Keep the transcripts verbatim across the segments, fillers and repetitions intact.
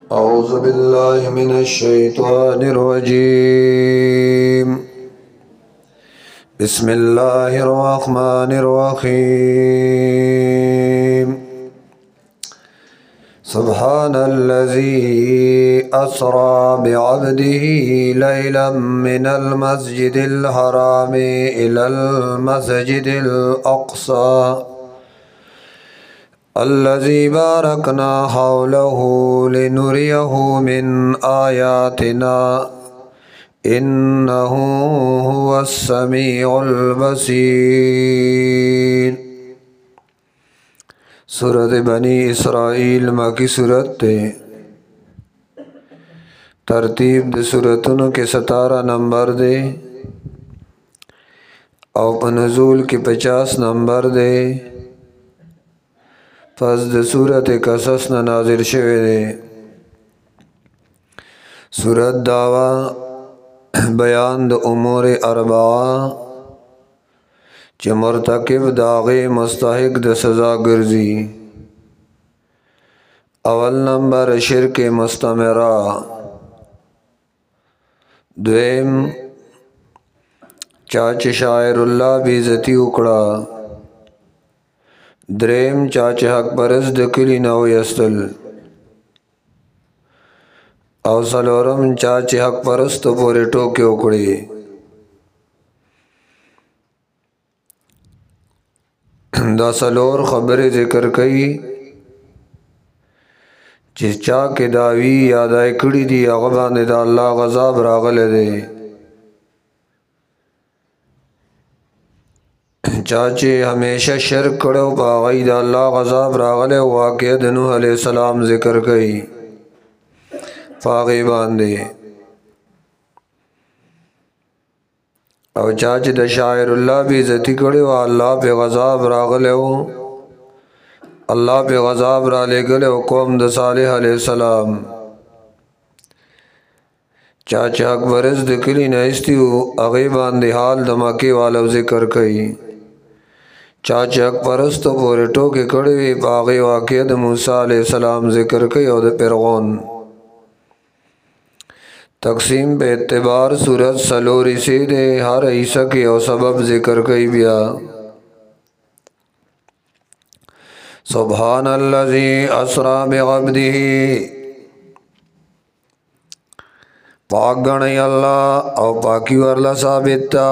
أعوذ بالله من الشيطان الرجيم. بسم الله الرحمن الرحيم. سبحان الذي أسرى بعبده ليلا من المسجد الحرام إلى المسجد الأقصى الذي باركنا حوله لنريه من آياتنا إنه هو السميع البصير. सूरत बनी इसराइल मकी सूरत तरतीब द सूरतों के सतारा नंबर दे और नज़ूल के पचास नंबर दे। फस द सूरत कसस न नाजिल शवे दे। सूरत दावा बयान द उमूर अरबा च मरतकिब दागे मुस्तहिक द सज़ा गर्जी। अवल नंबर शिरक मुस्तमरा, द्वेम चाच शायरुल्लाह बेइज्जती उकड़ा, द्रेम चाच हक परस दकली नव यस्तल और सलोरम चाच हक परस्त पोरे टोके उकड़े। दा सलोर खबरें जिक्र कई जिस चा के दावी यादाए कड़ी दी अगबा ने दा अल्लाह गज़ाब रागल दे। चाचे हमेशा शर्क कड़ो पागई दा अल्लाह गज़ाब रागल वाक़ियत नूह अलैहिस्सलाम जिक्र कई फागे बांधे और चाचे द शायरुल्लाह भी इज्जती कड़े व अल्लाह पे गज़ाब रागल हो। अल्लाह पे गज़ाब रा ले गले कौम द सालेह अलैहिस्सलाम चाचे अकबरस दकली नस्ती अगे बांधे हाल धमाके वाला जिक्र कई। चाचे अकबरस तो पूरे टोके कड़े हुए पागे वाक़ियत मूसा अलैहिस्सलाम जिक्र कई और फिरऔन तकसीम पे एतबार सूरत सलोरी से दे हर ईसा के और सबब जिक्र कई बिया। सुब्हानल्लज़ी अस्रा बिअब्दिही पाक गणे अल्लाह और पाकी वर्ला साबिता।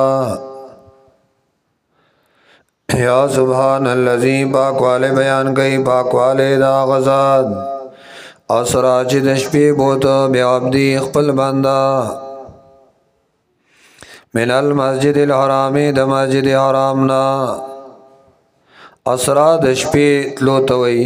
या सुब्हानल्लज़ी पाक वाले बयान कई पाक वाले दा गज़ाद असरा चिदश पे बोत बिअब्दी खपल बंदा मिनल मस्जिद हरामी द मस्जिद हरामना असरा दशपे तलो तवई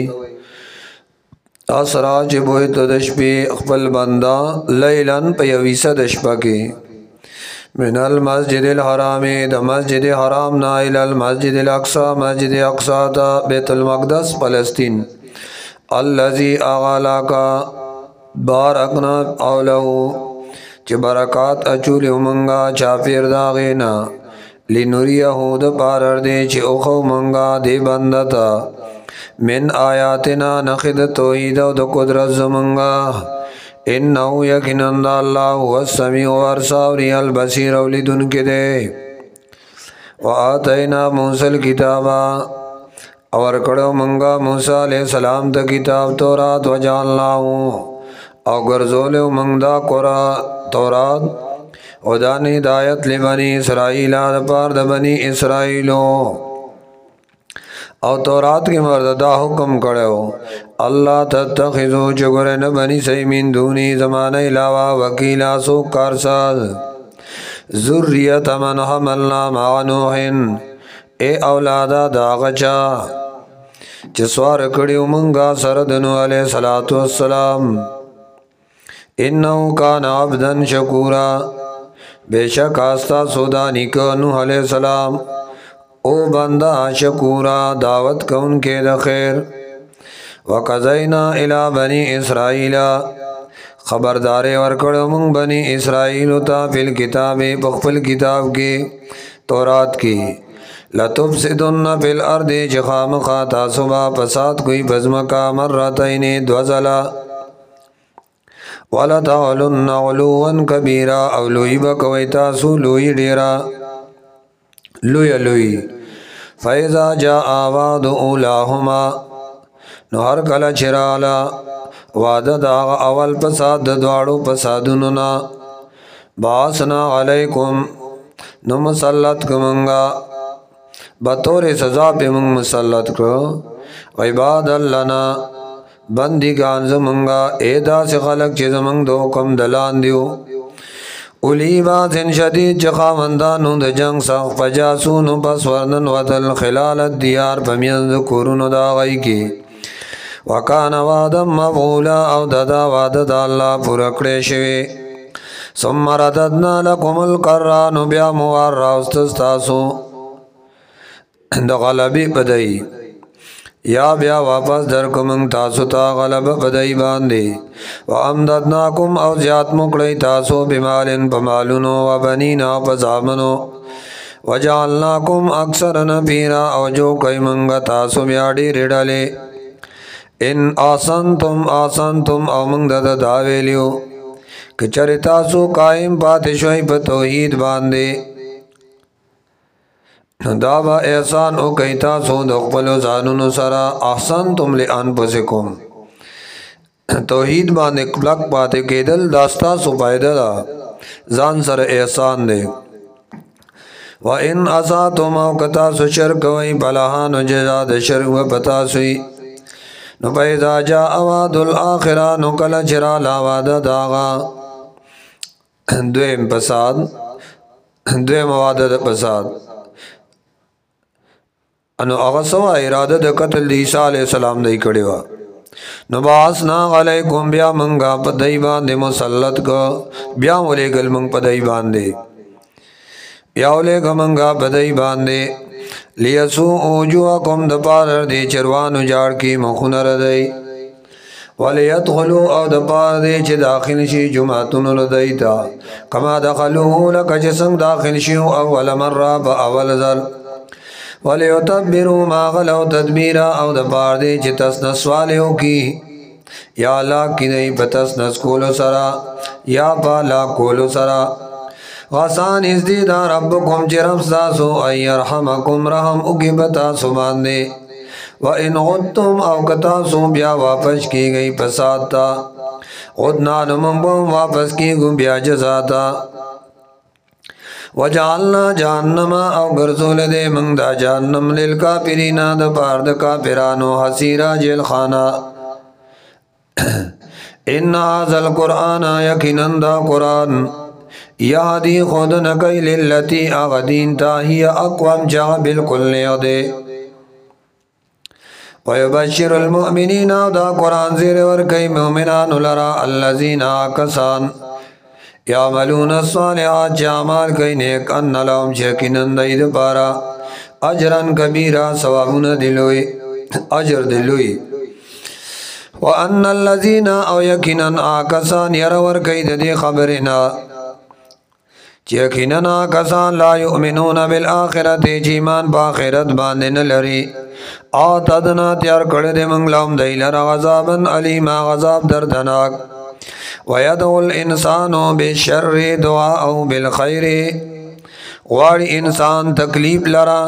असरा चिबोए तो दशपे खपल बंदा लैलन पयवीसा दशपा के मिनल मस्जिद हरामी द मस्जिद हरामना इलल मस्जिद अक्सा मस्जिद अक्सा ता बैतुल मक़दस फ़लस्तीन अल्लज़ी आगाला का बारकना औलहु च बरकात अचूल उमंगा चाफिर दागेना लिनुरियहु द पारर दे च उखो मंगा दे बंदता मिन आयातिना नखिद तौहीद द कुदरत जमंगा इन्नहु यकीनन अल्लाह हुवा समीउ वरसावरी अल बसीर औलिदुन के दे व आतैना मूसल किताबा और कड़ो मंगा मूसा अलैहिस्सलाम त किताब तौरात व जानलाहू और गर्जोले मंगदा कोरा तौरात उदान हिदायत ले बनी इसराइल पार द बनी इसराइलो और तौरात के मर्दा हुक्म करो अल्लाह तत्तखिज़ू चुगरे न बनी सही मिन दूनी ज़माना इलावा वकीला सो कारसाज ज़ुर्रियत मन हमलना मा नूहिन ए औलादा दागचा जसवार कड़ी उमंगा सरदनु अलैहिस्सलातु वस्सलाम इन्नहु कान अब्दन शकूरा बेशक आस्ता सोदानी को नूह अलैहिस्सलाम ओ बंदा शकूरा दावत कौन के दखैर वक़ज़ैना इला बनी इसराइला खबरदारे वरकड़ो मंग बनी इसराइल ता फिल किताबे बखफल किताब के तौरात की लतुफ़सिदुन्न फिल अर्दि जखाम खाता सुबह फसाद कोई बज़म का मर्रतैन द्वज़ला ولتعلن علوا کبیرا او لوی بکوی تاسو لوی ډیرا لوی لوی فاذا جاء وعد اولاهما نو هر کله چرالا وعده دا اول فساد د دواړو فسادونو نا باسنا علیکم نو مسلط کمنگا بطور سزا پہ منگ مسلط کرو عباد لنا بندگان زمنگا ایدا سے خلق چی زمنگ دو کم دلان دیو اولی باسن شدید چخا مندانو د جنگ سخ فجاسونو پس ورنن وطل خلال الدیار پمیند کورونو دا غی کی وکان وعدم مفعولا او ددا وعد دا اللہ پورکڑے شوی ثم رددنا لكم القران بیا موار راستستاسو د غلبی بدئی یا بیا واپس درکم تاسو تا غلب بدئی باندې وامددناکم او زیات مکړی تاسو بمالن بمالونو وبنینا پزامنو وجعلناکم اکثر نفیرا او جو کئی منگا تاسو بیا ډیر ډلې ان آسنتم آسنتم او منگ دد داویلیو کچر تاسو قائم پاتشوی پا توحید باندے دابا احسان او کئی تاسو دقبلو زانونو سرا احسنتم لانفسکم توحید باندے کلک پاتے کیدل داستا سو پایدہ دا زان سر احسان دے وَإِنْ أَسَاتُمْ او کتاسو شرک وی بلہانو جزاد شرک و پتاسوی نو پیدا جا اواد الاخرہ نو کل چرا لاواد داغا دویم پساد دویم وعده د پساد انو هغه سوا اراده د قتل د عیسی علی السلام دی کړي وا نو باسنا علیکم بیا منګه په دای باندې مسلط کو بیا ولې ګل منګ په دای باندې بیا ولې ګمنګه په دای باندې لیسو اوجوکم د پار دی چروانو جاړ کی مخونه ردی وَلِيَدْخُلُوا او د پار دی چې داخل شي جمعتون ردیتا کما دخلوه لکه چې څنګه داخل شي اول مره په اول ځل وَلِيُتَبِّرُوا ما غلو تدبیرا او د پار دی چې تسنس والو کی یا الله کی نه په تسنس کولو سرا یا په لا کولو سرا غسان ازدید ربکم جرم ساسو ای يرحمکم رحم اگی بتا سباندے وَإِنْ غُدْتُمْ او کتاسو بیا واپس کی گئی پساتا غدنا نمبم واپس کی گو بیا جزاتا وَجَعَلْنَا جَهَنَّمَ او گرزول دے منگ دا جہنم للکافرین دا پارد کافرانو حسیرہ جیل خانا ان هذا القرآن یقیناً دا قرآن یادی خود نکی للتی آغدین تا ہی اقوام جا بالکل نیادے وَيُبَشِّرُ الْمُؤْمِنِينَ دا قرآن زیر ورکی مومنان لرا اللذین آکسان یعملون الصالحات جامال کئی نیک ان لهم چیکنن دید پارا اجرن کبیرا ثوابون دلوی اجر دلوی وَأَنَّ الَّذِينَ او یکنن آکسان یرور کئی دی خبرنا چیکنن آکسان لا یؤمنون بالآخرت چیمان باخرت باندن لری آتدنا تیار کرد منگلام دیلر غذابا علیما غذاب دردناک ویدعو الانسانو بالشر دعاءو بالخیر غواری انسان تکلیف لرا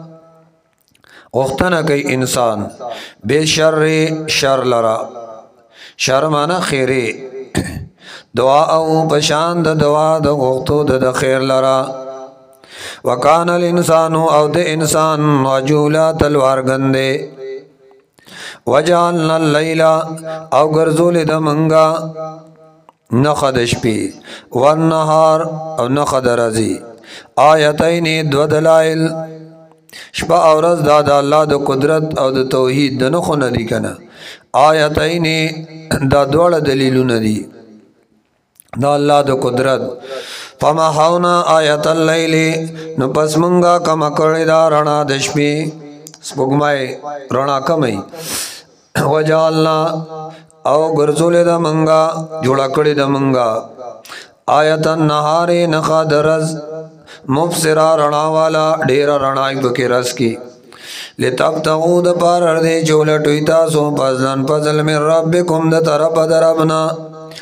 غختنا کئی انسان بالشر شر لرا شر مانا خیری دعاءو پشاند دعا د غختو د خیر لرا وکان الانسان او د انسان وجولا تلوار گندے وجعلنا اللیل او گرزول د منگا نخد شپی والنهار او نخد رزی آیتین دو دلائل شپا او رز دا دا اللہ دا قدرت او دا توحید دا نخو ندی کنا آیتین دا دوڑ دلیلو ندی دا اللہ دا قدرت فمحونا آیت اللیل نو پس منگا کم اکڑی دا رنا دشپی سپگمائی رنا کمی وجعلنا او گرزول دا منگا جوڑا کڑی دا منگا آیت النہار نخا درز مبصرا رنا والا ڈیرا رنائی بکی رس کی لتبتغو دا پار اردی چولٹوی تاسو پزلن پزل من ربکم دا طرف دربنا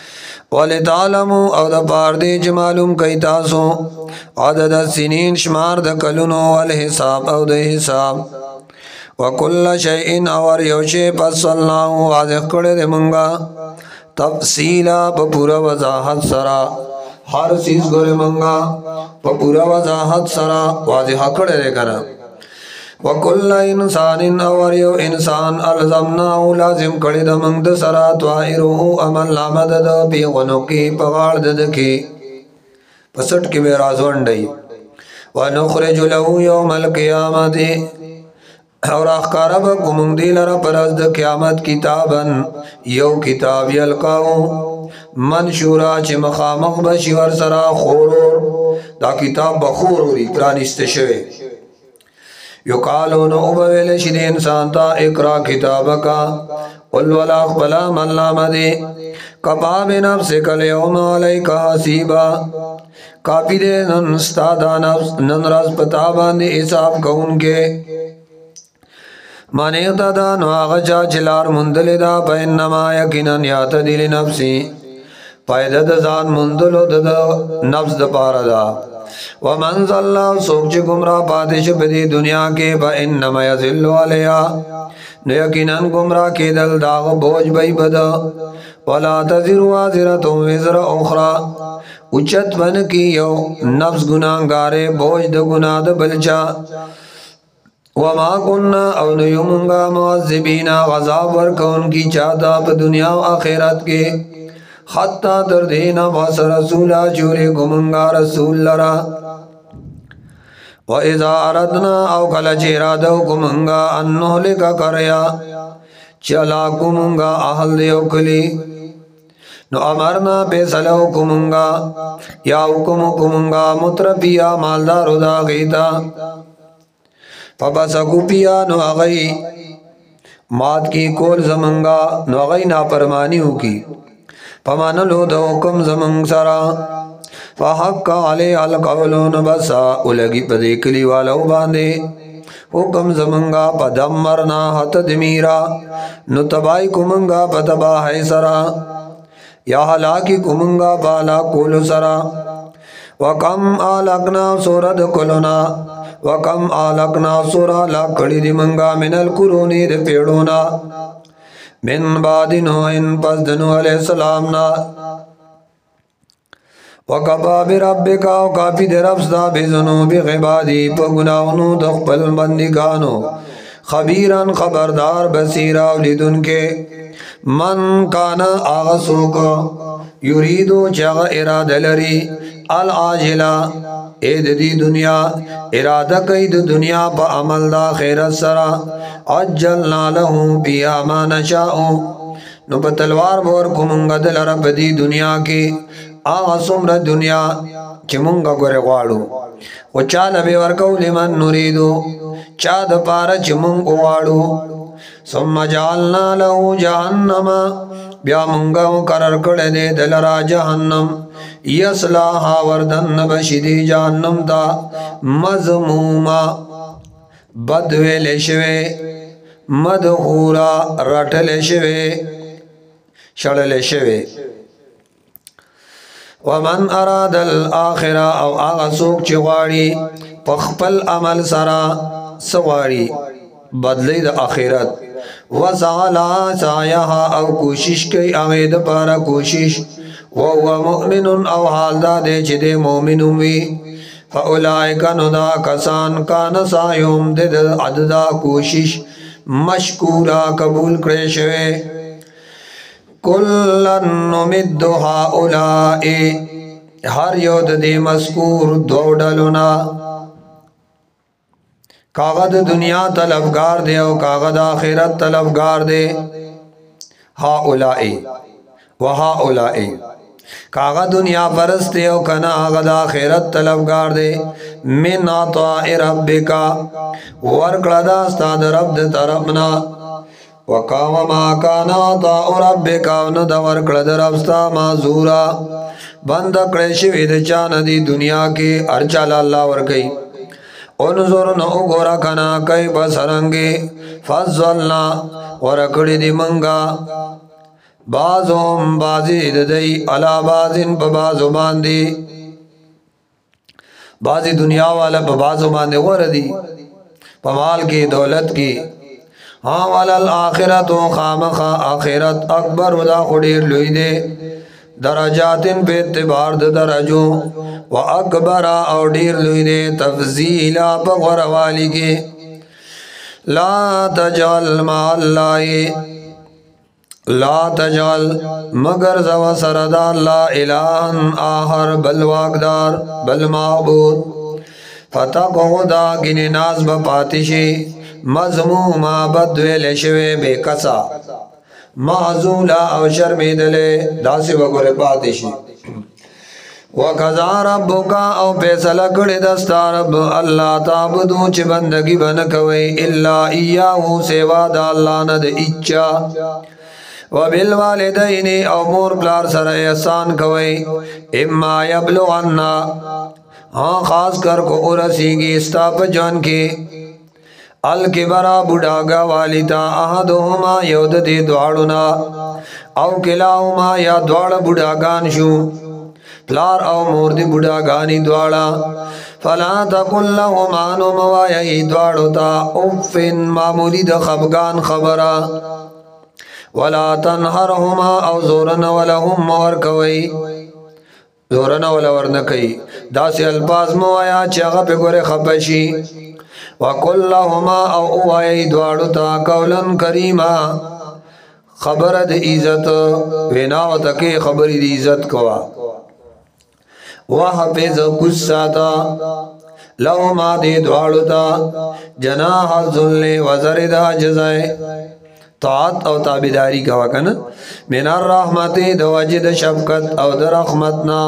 वलितालमु और द पार दे च मालूम कई तासो अदद सिनीन शुमार द कलुनो वल हिसाब और द हिसाब वकुल्ल शैइन और योशे फसलनाहु वाज़िह करे दे मंगा तफसीला पूरा वजाहत सरा हर चीज गोरे मंगा पूरा वजाहत सरा वाज़िह करे दे करा वकुल्ल इंसान और यो इंसान अलज़मनाहु लाजिम करे द मंग सरा त्वाइरुहु अमल लामदद पी गनुकी पगाड़ ददकी पसट की बेराज़वंडई वनुखरिजु लहु यौमल क़ियामति और अखकारब कुमुंदी लरा परज़द क़यामत किताबन यो किताब यलकाऊ मनशूरा च मखामख बशिवर सरा खोरोर दा किताब बखोरोरी प्रानिस्त शवे युकालो न उबवेल शिदे इंसान ता इकरा किताबका कुल वला अक़बला मल्लामदे कफा बिनफ्सिक अल-यौम अलैका हसीबा काफी दे नन स्तादा नफ्स नन राज पता बांधे हिसाब कौन के माने तदा नवागचा चिलार मुंदलिदा पैन्नमा यकीनन यातदिल नफ्सी पैदद जान मुंदलो दद नफ्स द पारदा वमन ज़ल्ला सोच गुमराह पातिश बदी दुनिया के पैन्नमा यज़िल्लु अलैहा यकीनन गुमराह के दल दाग बोझ बई बदा वला तज़िरु वाज़िरतुम विज़रा उख़रा उच्चत बन की यो नफ्स गुनाहगारे बोझ द गुनाह द बलचा वमा कुन्ना अवन युमुंगा मुअज़्ज़िबीना गज़ाब वर्कौन की चाहता प दुनिया व आखिरत के हत्ता दर्देना बस रसूला चूरे गुमंगा रसूल लरा व इज़ा अरदना अव कल चेरादो गुमंगा अन्नोहले का करया चला गुमंगा आहल दे उकली नो अमरना पेसलो गुमंगा या हुकुम गुमंगा मुत्रफिया मालदार उदा गीता फबसकु पिया नो अगई मात की कोल जमंगा नो अगई नाफरमानी की फमान लो दो हुक्म जमंग सरा फहक्का अले अल कौलो न बसा उलगी पदेकली वालो बांधे हुक्म जमंगा पदमरना हत दमीरा नो तबाई कुमंगा पतबा है सरा या हलाकी कुमंगा बाला कोल सरा वकम आलकना सूरद कुलना वकम आलकना सुरा लाकड़ी दिमंगा मिनल कुरूनी दे पेड़ोना मिन बादिनो इन पसदनु अलैहिस्सलाम ना वकबा बिरब्बिका काफी दे रफ्सदा बिजुनु बिगिबादी पगुनाउनु दखपल बंदिगानो खबीरन खबरदार बसीरा उलिदुन के मन काना आगसो का युरीदो जग इरादा लरी अल आजिला एद दी दुनिया इरादा कई द दुनिया प अमल दा खैरत सरा अज्जलना लहू बिया मा नशाओ नु प तलवार बोर कुमुंगा दल रब दी दुनिया के आगा सुमर दुनिया चिमुंगा गोरे वाड़ू वो चाल बे वर्कौ लिमन नुरीदो चाद पार चिमुंग वाड़ू सुम्मा जालना लहू जहन्नमा ब्या मुंगा मुकरर कर दे दलरा जहन्नम यसलाहा वर्दन बशिदी जहन्नम ता मज़मूमा बदवेले शिवे मदहूरा रटले शिवे शड़ले शिवे वमन अरादल आखिरा अव आगा सोक चिवाड़ी पखपल अमल सरा सवाड़ी बदले द आखिरत वसाला सायाहा अव कोशिश कई आवेद पारा कोशिश वहुवा मुमिनुन अव हालदा दे चिदे मोमिनुम वी फउलाइका नुदा कसान कान सायुम दे अददा कोशिश मशकूरा कबूल करे शवे कुल्लन नुमिद्दु हाउलाए हर योद दे मस्कूर दौड़लुना कागद दुनिया तलबगार दे और कागद आखिरत तलबगार दे हाउलाए वहा उलाए कागा दुनिया परस्त दे और कना आगद आखिरत तलबगार दे मिन अताए रब्बिका वर्कड़ा स्ताद रब दे तरफना वकाम मा काना अताउ रब्बिका न दवर कड़ रब्स्ता माजूरा बंद कड़ेशिविद चानदी दुनिया के अर्चल अल्लाह वर गई उनजुर न उगोरा कना कई बसरंगे फज़लना वरकड़ी दी मंगा بعضهم بعضی ددی علا بعضن پا بعضو باندی بعضی دنیا والا پا بعضو باندی غردی پا مال کی دولت کی ہاں والا الاخرت و خامخا آخرت اکبر ودا خودیر لوی دے درجاتن پہ اعتبار د درجو و اکبر او ډیر لوی دے تفضیلا پا غروالی کی لا تجعل مع اللہ لا تجعل مگر زو سردا لا الہن آخر بل واقدار بل معبود فتقعدا گن ناز بپاتشی مضموما بدویل شوی بے کسا معزولا او شرمیدلے داسی وگوری پاتشی وَقَضَى رَبُّكَ او پیسل کڑی دستا رب اللہ تعبدو چی بندگی بنکوئی الا ایاہو سیوا دا اللہ ند اچا وَبِالْوَالِدَيْنِ او مور پلار سر احسان کوئی اما یبلغنا ہاں خاص کر کو ارسیگی استاپ جان کی الکبرا بڑاگا والیتا احدهما یود دی دوارنا او کلاهما یا دوار بڑاگان شو پلار او مور دی بڑاگانی دوارا فلا تقل لهما نموائی دوارو تا افن معمولی دا خبگان خبرا ولا تنهرهما او زورن ولهم مور کوئی زورن ولا ورنکئی داسی الفاظ موایا چاگا پہ گورے خبشی وَقُلْ لَهُمَا او اوائی دوارو تا قولاً کریما خبر د عزت ویناو تکی خبری د عزت کوا وَحَفِظ قُسَّاتا لَهُمَا دی دوارو تا جناح الظُّلِّ وزرد جزائے طاعت او تابداری کوا کنا من الرحمت دو وجد شفقت او در رحمتنا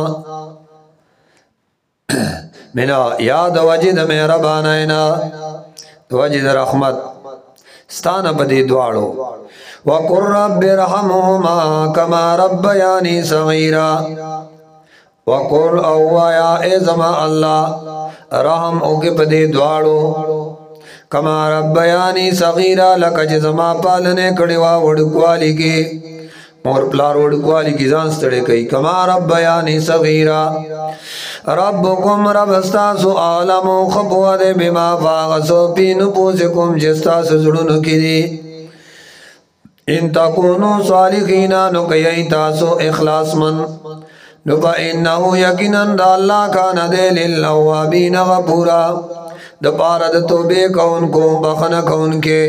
منا یاد وجد مہربانائنا وجد رحمت ستانا بدی دوارو وَقُرْ رَبِّ رَحَمُهُمَا كَمَا رَبَّيَانِي صَغِيرًا وَقُرْ اَوَّيَا اِزْمَا اللہ رحم اوکے پدی دوارو کما ربیانی صغیرہ لکا جزما پالنے کڑیوا وڑکوالی کی مور پلار وڑکوالی کی زانستڑے کئی کما ربیانی صغیرہ ربکم رب استاسو عالمو خبوا دے بما فاغسو پی نپوسکم جستاسو زڑنو کی دی ان تکونو صالحینا نکیئی تاسو اخلاص من نفا انہو یقیناً دا اللہ کانا دے للعوابین غفورا دا پارد توبے کون کو بخن کون کے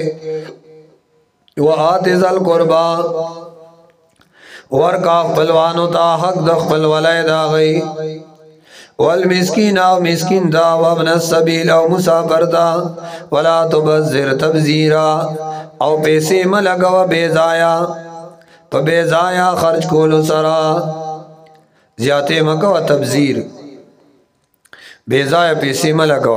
وآتز القربا ورکا خپلوانو تا حق دا خپل ولی دا غی والمسکین او مسکین دا وابن السبیل او مسافر دا ولا تبذر تبذیرا او پیسے ملگو بیزایا پا بیزایا خرچ کولو سرا زیادے مکو تبذیر بیزایا پیسے ملگو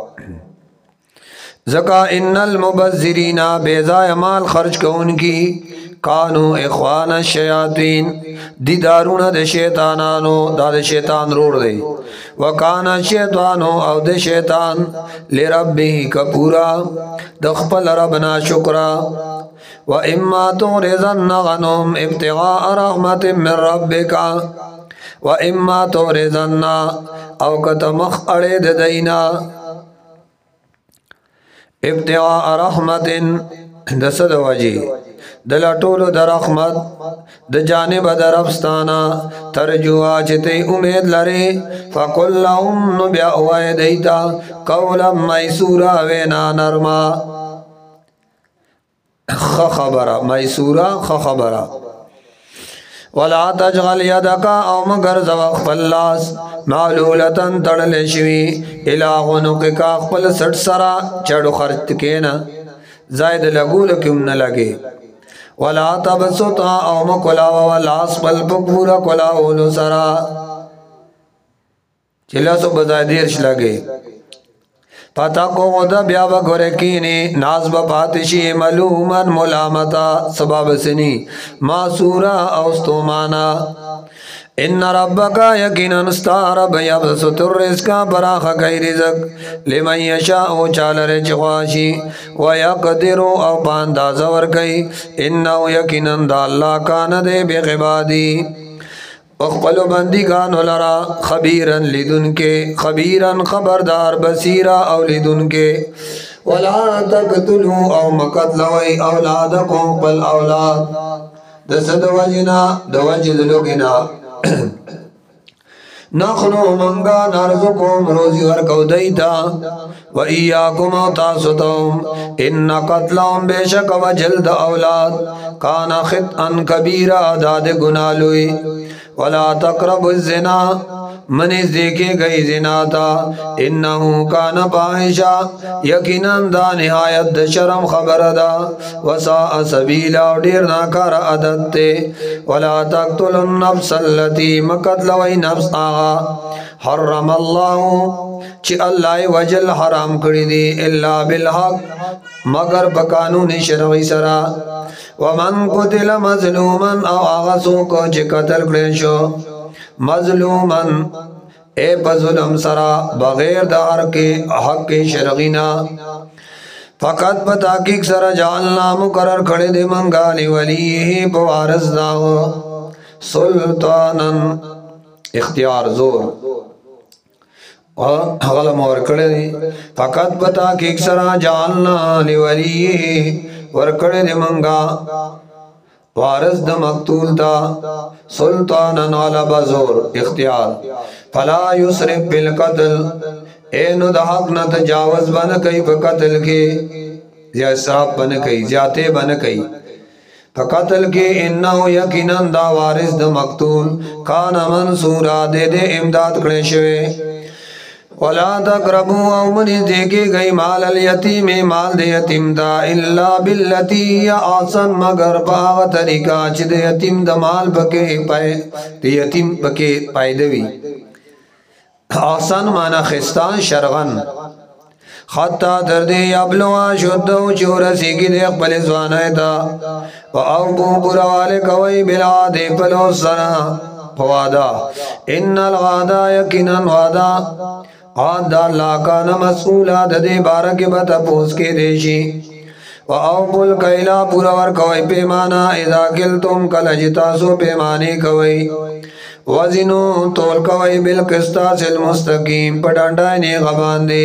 زکا ان المبذرین بیزایا مال خرچ کون کی کانو اخوان الشیاطین دی دارون د شیطانانو دا د شیطان روڑ دی وکانا شیطانو او د شیطان لربه کپورا دخپل ربنا شکرا و اما تورزن غنم ابتغاء رحمت من ربکا و اما تورزن او کتمخ ارد دینا ابتغاء رحمت دسد وجی دل ټولو در رحمت د جانب در افستانا ترجوا چته امید لري فقل لهم نبيا ويديتا قولا ميسورا وینا نرما خ خبره ميسورا خ خبره ولا تجعل يدك او مگر زو خلاص معلولتن تړل شوی الهونو کې کا خپل سټ سرا چړو خرچ کینا زائد لګول کوم نه لګي ولا تبسطا او مکلا ولا اسفل پورا کلا اولو سرا چلا سو بزادیرش لگے فتقعد بیا بگوره کینی ناز بپاتشی ملومن ملامتا سباب سنی ماسورا اوستومانا ان ربکا یقینا استا رب یبسط الرزق براخ کئی رزق لمن یشاء چالر چخواشی ویقدر او پانداز ورکی انہو یقینا دا اللہ کان دے بغبادی اخبلو بندگانو لرا خبیرن لدن کے خبیرن خبردار بصیرا او لدن کے ولا تقتلو او مقتلوی اولادکم قل اولاد دسد وجنا دوجد لگنا نخلو منگا نرزقم روزی ورکو دیتا و ایاکم او تاسطم ان قتلهم بیشک و جلد اولاد کان خطئا کبیرا داد گنالوی ولا تقرب الزنا منیز دیکھے گئی زنا تا انہو کان پاہشا یقیناً دا نہایت دا شرم خبر دا وساء سبیلا دیر ناکار عدد تے ولا تقتل النفس اللتی مقتلوی نفس آغا حرم اللہ چی اللہ وجل حرام کری دی الا بالحق مگر بقانون شرعی سرا ومن قتل مظلوما او آغسو کو چی قتل کریشو مظلومن اے بظلم سرا بغیر دار کے حق شرعینا فقط بتاکیق سرا جعلنا مقرر کھڑے دے منگانی ولیہ بوارز داغ سلطانا اختیار زور غلم اور کھڑے دے فقط بتاکیق سرا جعلنا لولیہ ورکڑے دے منگا وارث د مقتول تا سلطانن علی بزور اختیار فلا یسرف بالقتل اینو د حق نہ تجاوز بن کئی قتل کے یا اسراف بن کئی زیادہ بن کئی قتل کے انہو یقینا دا وارث د مقتول کان منصورا دے دے امداد کڑے شوے ولا تقربوا او منی دیکھے گئی مال الیتیم مال دے یتیم دا الا باللتی یا آسن مگر پاغ طریقہ چی دے یتیم دا مال بکے پائے دے یتیم بکے پائے دوی آسن مانا خستان شرغن خطا دردے ابلوا شدو چورسی کی دے اقبل زوانای تا و او بو پروالے کوئی بلا دے پلو سنا فوادا ان الغادا یقینا وادا آد دا اللہ کانا مسئولا دے بارک بتا پوس کے دیشی و اوپو الکیلا پورا ور کوئی پیمانا اذا کلتم کلجتاسو پیمانے کوئی وزنو تول کوئی بالقسطاس المستقیم پڑانڈائنے غبان دے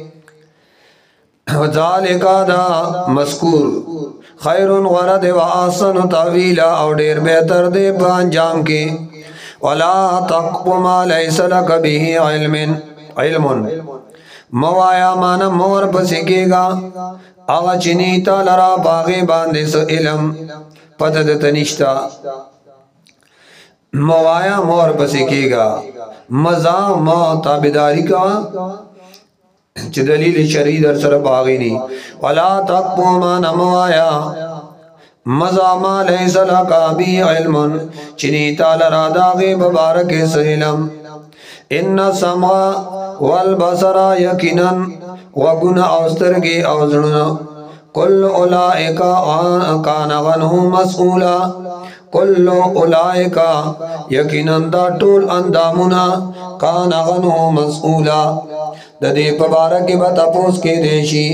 ذالکا دا مذکور خیر غرد و آسن طویلا اور دیر بہتر دے پانجام کے ولا تقف ما لیس لک بھی علم علم موایا مانا مور پسکے گا آغا چنیتا لرا باغی باندے سو علم پتہ تنشتا موایا مور پسکے گا مزا ما تابداری کا چی دلیل شرعی در سر باغی نہیں ولا تقفو مانا موایا مزا ما لیس لکا بھی علم چنیتا لرا داغی ببارک سو علم ان سمع والبصر یقینا وگن اوسترگی اوزرنا کل اولائکا کان غنہ مسئولا کل اولائکا یقینا دا طول اندامنا کان غنہ مسئولا ددی پبارک بتا پوس کے دیشی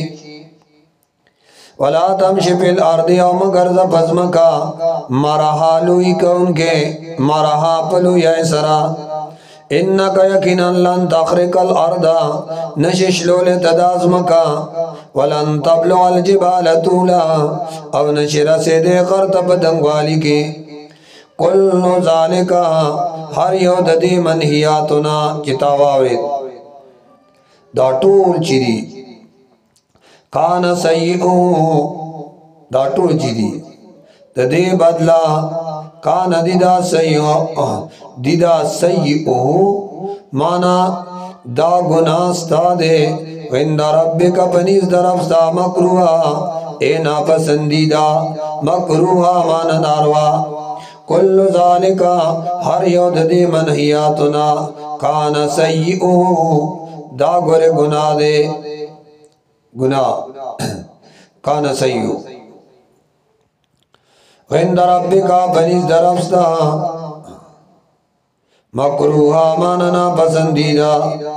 ولا تمشی فی الارض یوم گرز پزمکا مرحا لوئی کون کے مرحا پلو یا سرا انکا یقینا لن تخرق الارض نشش لول تدازمکا ولن تبلغ الجبال طولا او نشر سیدے قرط بدنگوالی کی کل ذالکا ہر یود دی منحیاتنا جتاوارد دا طول چیدی کان سیئو دا طول چیدی دا دی بدلا کان دیدا سیئو دیدا سیئو مانا دا گناستا دے وند ربک پنیز درفتا مکروہ اے ناپسندیدہ مکروہ مانا ناروا کل ذالکا ہر یود دی منحیاتنا کان سیئو دا گرے گناہ دے गुनाह कान सय्यु गिंद रब्बिका बनिस दरफ्ता मकरूहा मानना पसंदीदा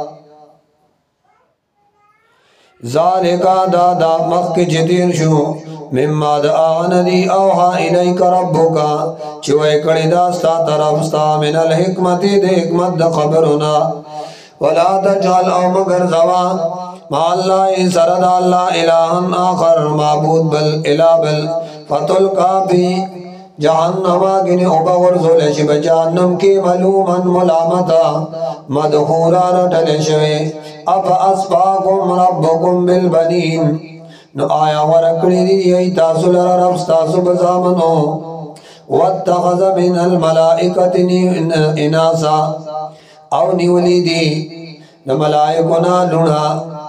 ज़ालिका दादा मक्के जितीर शो मिम्मा दआनदी औहा इलैका रब्बुका चुए कड़ी दास्ता तरफस्ता मिनल हिकमती दे हिकमत द खबरुना वला तजअल औ मगर जवा माल्लाहि सरद अल्लाह इलाहन आखर माबूद बल इला बल फतुल काफी जहन्नमा गिने उबगर जोले शिब जहन्नम के मलूमन मुलामता मदहूरा रटले शवे अब अस्फाकुम रब्बुकुम बिल बनीन न आया वरकड़ी दी यही तासुल रब तासु बजामनो वत्तखज़ मिनल मलाइकति इनासा औ निवली दी न मलाइकुना लुना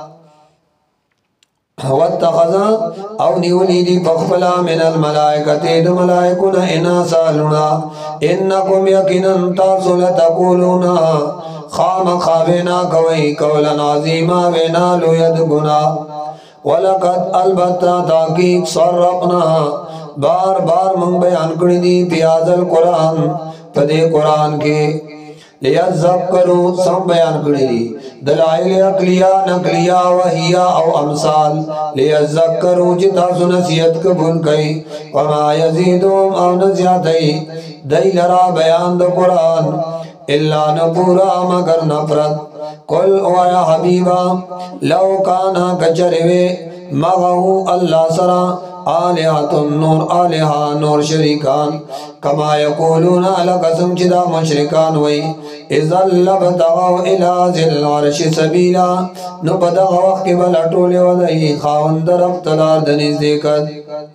वत्तखज़ औ निवली दी पखफला मिनल मलाइकति द मलाइकुना इनासा लुना इन्नकुम यकिनन तासु लतक़ूलूना खाम खावेना कवई कौलन अज़ीमा वेना लुयद गुना वलकत अलबत्ता ताकीक सर्रफना बार बार मंग बयान करी दी पियाजल कुरान पदे कुरान के लियज़क्करू सम बयान करी दी दलाइल अक्लिया नकलिया वहिया औ अमसाल लियज़क्करू जिता सुनसियत कबूल कई वमा यज़ीदुहुम औ नज़ियातई दई लरा बयान द कुरान इल्ला न पूरा मगर नफरत कुल ओया हबीबा लौ काना कचरवे मगहू अल्लाह सरा आलिहातुन नूर आलिहा नूर शरीकान कमा यकूलूना लकसम चिदा मुशरिकान वई इज़ल लबतगौ इला ज़िल अर्श सबीला नु बदग वक्त के बल अटोले वदई खावंद रब तलार दनिज देखत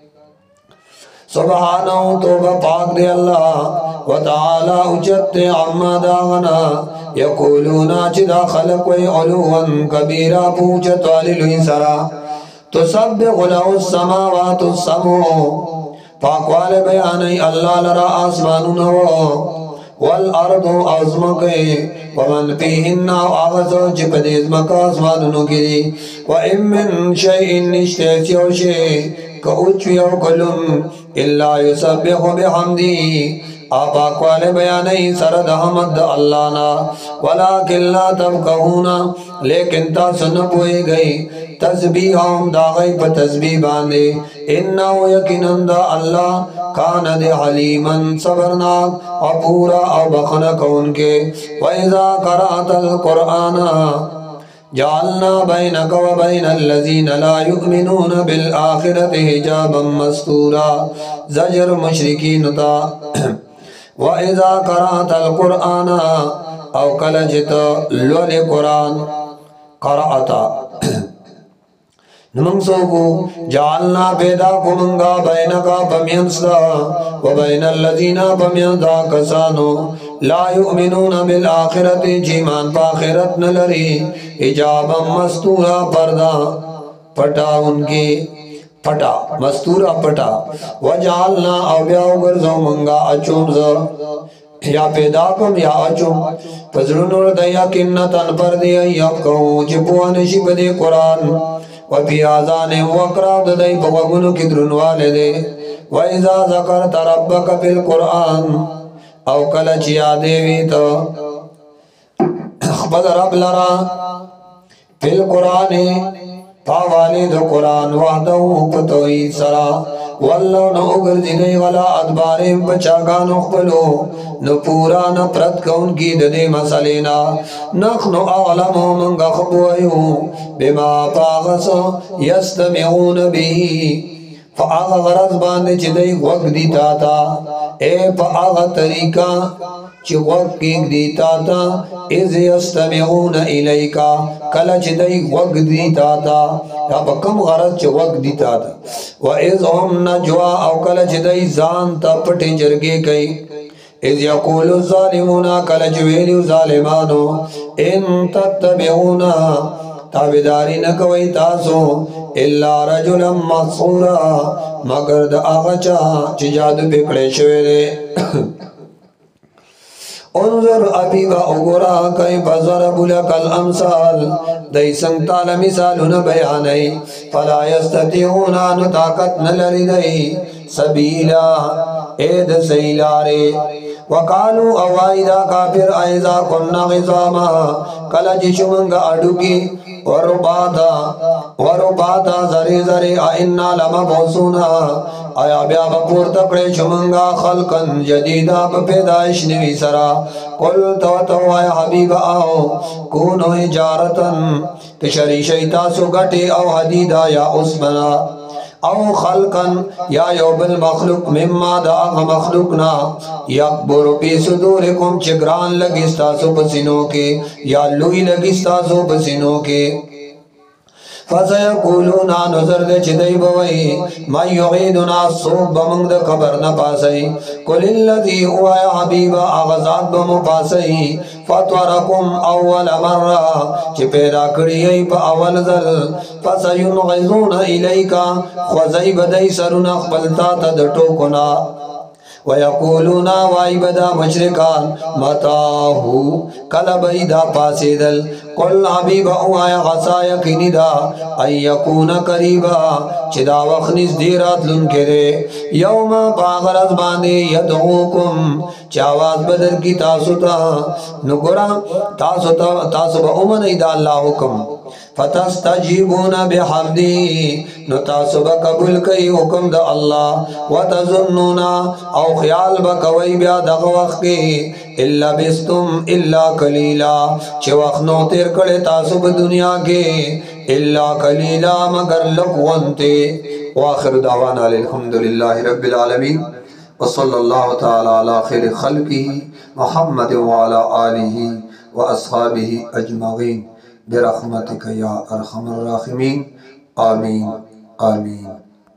सुबहानहू तौबा पाक दे अल्लाह व तआला उजत्ते अम्मा दागना यकूलूना चिदा खलक वे उलुवन कबीरा पूछत वाली लुई सरा तुसब्बिहु लहु समावातु समू पाक वाले बयान अल्लाह लरा आसमानु नवो वल अर्दु अज़मके वमन फीहिन्ना आगज़ो जिपदेज़ मका आसमानु नुगिरी व इम मिन शैइन निश्तेस्यो शे कउच्वियो कलुन इल्ला युसब्बिहु बिहम्दी आपाक वाले बयान सरद अहमद अल्लाह ना वलाकिन ला तफ़क़हूना लेकिन ता सुन पोए गई तस्बीह हम दागई पर तस्बीह बांधे इन्नहु यकीनन दा अल्लाह कान दे हलीमन सबरनाक और पूरा और बखन कौन के वइज़ा क़रअतल क़ुरआना जालना बैनक व बैनल लज़ीना ला युमिनून बिल आखिरति हिजाबम मस्तूरा ज़जर मुशरिकीन ता व इज़ा क़रअतल क़ुरआना औ कलजित लोले कुरान क़रअता नमंसो को जालना पैदा कुमंगा बैनका पम्यंसा व बैनल लज़ीना पम्यंदा कसानो ला युमिनून बिल आखिरति जीमान पाखिरत न लरी हिजाबम मस्तूरा पर्दा पटा उनके पटा मस्तूरा पटा व जालना अव्याव गर्जो मंगा अचुम ज या पैदा कम या अचुम फजरुन और दया किन्नतन पर दिया यब कहूँ चिपुआने शिबदे कुरान वफी आज़ाने वक़रा ददई बगुनु की द्रुन वाले दे वइज़ा ज़करत रब्बक फिल कुरान औ कलच यादेवी तो बद रब लरा फिल कुराने पावाले दो कुरान वादऊ पतोई सरा वल्लो न उगर जिने वाला अदबारे बचा गानो खलो न पूरा न प्रत कौन की दे मसलेना नखनो आलमो मंगा खबोयू बिमा पागसो यस्तमिऊन बिही फ़ाग गरज बांधे चिदई वक्त दीता था ए फ़ाग तरीका ची वक्त केक दीता था इज़ यस्तमिऊन इलैका कल चिदई वक्त दीता था या बकम गरज ची वक्त दीता था व इज़ हम नजवा औ कल चिदई जान ता पटे जरगे कई इज़ यक़ूलु ज़ालिमूना कल जवेलु ज़ालिमानो इन तत्तबिऊना ताबेदारी न कोई तासो इल्ला रजुलम मसूरा मगर द आगचा ची जादू बिकड़े शवेरे انظر ابیبا اگرا کیف ضرب لک الامثال دی سنگ تال مثالون بیانی فلا یستطیعون نو طاقت نلری دی سبیلا اید سیلارے وقالو اوائدا کافر ایزا کننا غزاما کلج شمنگ اڈوکی ورباتا ورباتا زری زری آئنا لمبعثونا آیا بیا بپور تکڑے شمنگا خلقن جدیدہ پیدائش نوی سرا قل تو تو آیا حبیب آؤ کونو اجارتن کشری شیطاسو گٹے او حدیدہ یا اسمنا او خلقن یا یو بالمخلوق مما دا اغ مخلوقنا یکبر پی صدورکم چگران لگستاسو پسینوں کے یا لوی لگستاسو پسینوں کے فَسَيَقُولُونَ نظر دے چدئی بوئی مَن یعیدنا صوب بمنگ دا قبر نپاسئی قُلِ الَّذِي هُوَ يَا حَبِيبَ آغازات بمپاسئی فَطْوَرَكُمْ اول مرہ چی پیدا کریئی پا اول ذل فَسَيُنْغِزُونَ إِلَيْكَ خوزئی بدئی سرون اخبلتا تدٹو کنا وَيَقُولُونَ وَائِبَدَا مشرکان مَتَاهُ کلبئی دا پاسی دل قل حبیب اوایا غصا یقینی دا ان یکون قریبا چدا وخنیس دیرات لن کے دے یوم پاغرز باندے یدعوکم چاواز بدر کی تاسو تا نگرا تاسو تا تاسو با امن ایدہ اللہ حکم فتستجیبون بحمدی نو تاسو با قبول کئی حکم دا اللہ وتظنونا او خیال با کوئی بیا دغوخ کے الا بستم الا قلیلا چه وقت نو تیر کڑے تاسو با دنیا کے الا قلیلا مگر لقونتے واخر دعوانا الحمدللہ رب العالمین وصلی اللہ تعالی علی خیر خلقہ محمد وعلا آلہ واصحابہ اجمعین برحمتک یا ارحم الراحمین آمین آمین